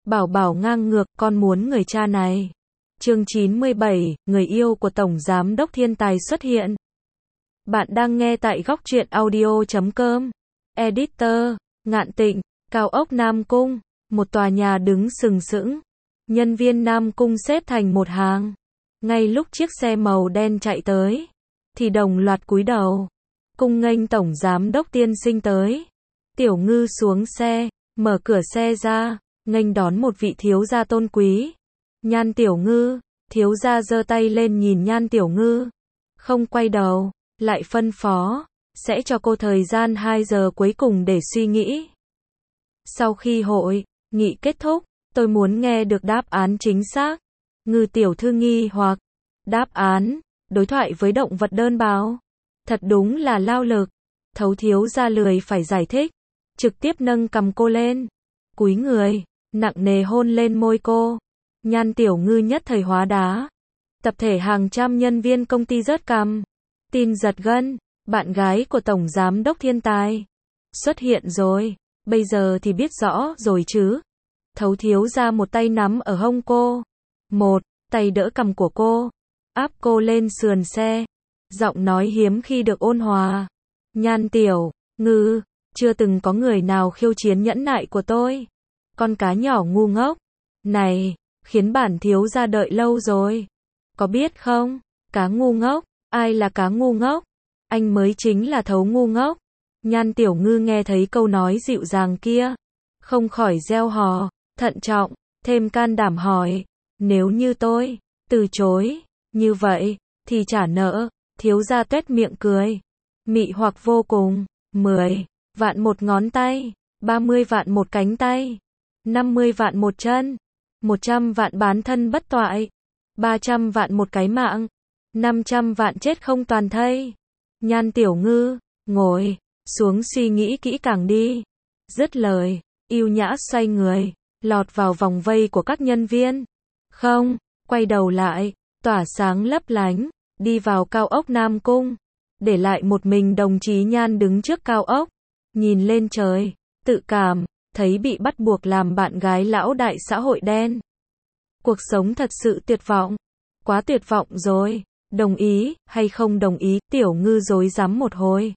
Bảo bảo ngang ngược, con muốn người cha này. Chương 97, người yêu của Tổng Giám đốc Thiên Tài xuất hiện. Bạn đang nghe tại Góc Truyện Audio.com. Editor, Ngạn Tịnh, cao ốc Nam Cung, một tòa nhà đứng sừng sững. Nhân viên Nam Cung xếp thành một hàng. Ngay lúc chiếc xe màu đen chạy tới, thì đồng loạt cúi đầu. Cung nghênh Tổng Giám đốc tiên sinh tới. Tiểu Ngư xuống xe, mở cửa xe ra, nghênh đón một vị thiếu gia tôn quý. Nhan Tiểu Ngư, thiếu gia giơ tay lên nhìn Nhan Tiểu Ngư, không quay đầu, lại phân phó, sẽ cho cô thời gian 2 giờ cuối cùng để suy nghĩ. Sau khi hội nghị kết thúc, tôi muốn nghe được đáp án chính xác. Ngư tiểu thư nghi hoặc, đáp án, đối thoại với động vật đơn bào. Thật đúng là lao lực. Thấu thiếu gia lười phải giải thích, trực tiếp nâng cầm cô lên, cúi người, nặng nề hôn lên môi cô. Nhan Tiểu Ngư nhất thời hóa đá. Tập thể hàng trăm nhân viên công ty rớt cằm. Tin giật gân, bạn gái của Tổng Giám đốc Thiên Tài xuất hiện rồi, bây giờ thì biết rõ rồi chứ. Thấu thiếu gia một tay nắm ở hông cô, một tay đỡ cằm của cô, áp cô lên sườn xe, giọng nói hiếm khi được ôn hòa. Nhan Tiểu Ngư, chưa từng có người nào khiêu chiến nhẫn nại của tôi. Con cá nhỏ ngu ngốc này, khiến bản thiếu gia đợi lâu rồi. Có biết không, cá ngu ngốc, ai là cá ngu ngốc? Anh mới chính là Thấu ngu ngốc. Nhan Tiểu Ngư nghe thấy câu nói dịu dàng kia, không khỏi reo hò, thận trọng, thêm can đảm hỏi, nếu như tôi từ chối như vậy, thì trả nợ. Thiếu gia tuét miệng cười, mị hoặc vô cùng. 10 vạn một ngón tay, 30 vạn một cánh tay, 50 vạn một chân, 100 vạn bán thân bất toại, 300 vạn một cái mạng, 500 vạn chết không toàn thây. Nhan Tiểu Ngư, ngồi xuống suy nghĩ kỹ càng đi. Dứt lời, yêu nhã xoay người, lọt vào vòng vây của các nhân viên. Không, quay đầu lại, tỏa sáng lấp lánh, đi vào cao ốc Nam Cung. Để lại một mình đồng chí Nhan đứng trước cao ốc, nhìn lên trời, tự cảm thấy bị bắt buộc làm bạn gái lão đại xã hội đen. Cuộc sống thật sự tuyệt vọng, quá tuyệt vọng rồi. Đồng ý hay không đồng ý? Tiểu Ngư rối rắm một hồi,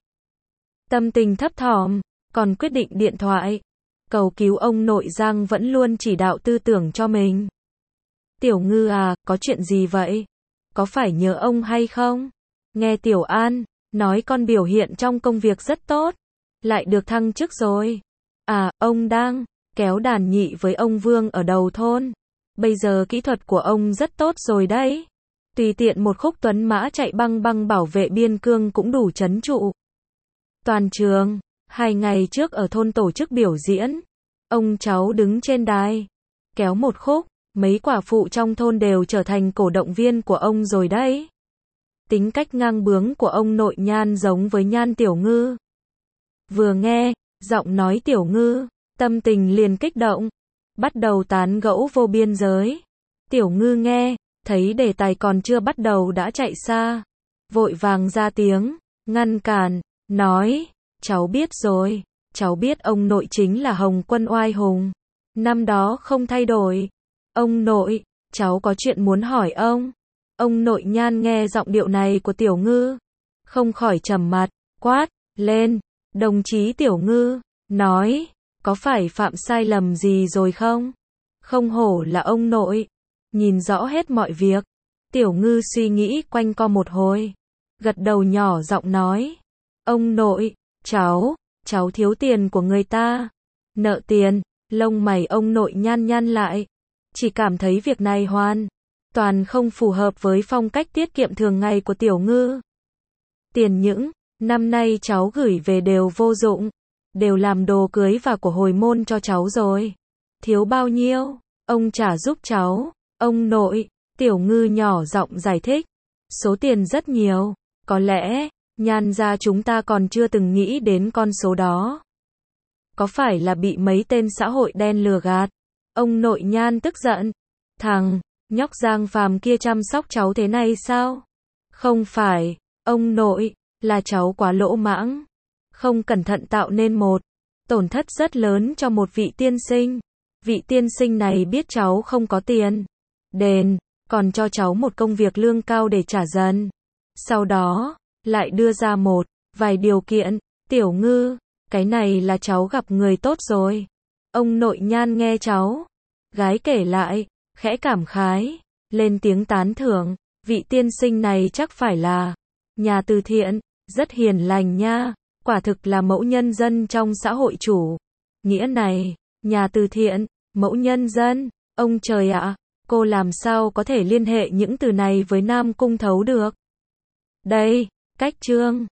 tâm tình thấp thỏm, còn quyết định điện thoại cầu cứu ông nội Giang vẫn luôn chỉ đạo tư tưởng cho mình. Tiểu Ngư à, có chuyện gì vậy? Có phải nhớ ông hay không? Nghe Tiểu An nói con biểu hiện trong công việc rất tốt, lại được thăng chức rồi. À, ông đang kéo đàn nhị với ông Vương ở đầu thôn. Bây giờ kỹ thuật của ông rất tốt rồi đấy. Tùy tiện một khúc tuấn mã chạy băng băng bảo vệ biên cương cũng đủ trấn trụ toàn trường. 2 ngày trước ở thôn tổ chức biểu diễn, ông cháu đứng trên đài, kéo một khúc, mấy quả phụ trong thôn đều trở thành cổ động viên của ông rồi đấy. Tính cách ngang bướng của ông nội Nhan giống với Nhan Tiểu Ngư. Vừa nghe giọng nói Tiểu Ngư, tâm tình liền kích động, bắt đầu tán gẫu vô biên giới. Tiểu Ngư nghe thấy đề tài còn chưa bắt đầu đã chạy xa, vội vàng ra tiếng ngăn cản, nói, cháu biết rồi, cháu biết ông nội chính là Hồng Quân oai hùng, năm đó không thay đổi. Ông nội, cháu có chuyện muốn hỏi ông. Ông nội Nhan nghe giọng điệu này của Tiểu Ngư, không khỏi trầm mặt, quát lên, đồng chí Tiểu Ngư, nói, có phải phạm sai lầm gì rồi không? Không hổ là ông nội, nhìn rõ hết mọi việc. Tiểu Ngư suy nghĩ quanh co một hồi, gật đầu nhỏ giọng nói, ông nội, cháu thiếu tiền của người ta. Nợ tiền. Lông mày ông nội nhăn nhăn lại, chỉ cảm thấy việc này hoàn toàn không phù hợp với phong cách tiết kiệm thường ngày của Tiểu Ngư. Tiền những năm nay cháu gửi về đều vô dụng, đều làm đồ cưới và của hồi môn cho cháu rồi. Thiếu bao nhiêu, ông trả giúp cháu. Ông nội, Tiểu Ngư nhỏ giọng giải thích, số tiền rất nhiều, có lẽ Nhan gia chúng ta còn chưa từng nghĩ đến con số đó. Có phải là bị mấy tên xã hội đen lừa gạt? Ông nội Nhan tức giận, thằng nhóc Giang Phàm kia chăm sóc cháu thế này sao? Không phải, ông nội, là cháu quá lỗ mãng, không cẩn thận tạo nên một tổn thất rất lớn cho một vị tiên sinh. Vị tiên sinh này biết cháu không có tiền đền, còn cho cháu một công việc lương cao để trả dần. Sau đó, lại đưa ra một vài điều kiện. Tiểu Ngư, cái này là cháu gặp người tốt rồi. Ông nội Nhan nghe cháu gái kể lại, khẽ cảm khái, lên tiếng tán thưởng. Vị tiên sinh này chắc phải là nhà từ thiện, rất hiền lành nha. Quả thực là mẫu nhân dân trong xã hội chủ nghĩa này. Nhà từ thiện, mẫu nhân dân, ông trời ạ, cô làm sao có thể liên hệ những từ này với Nam Cung Thấu được? Đây, cách chương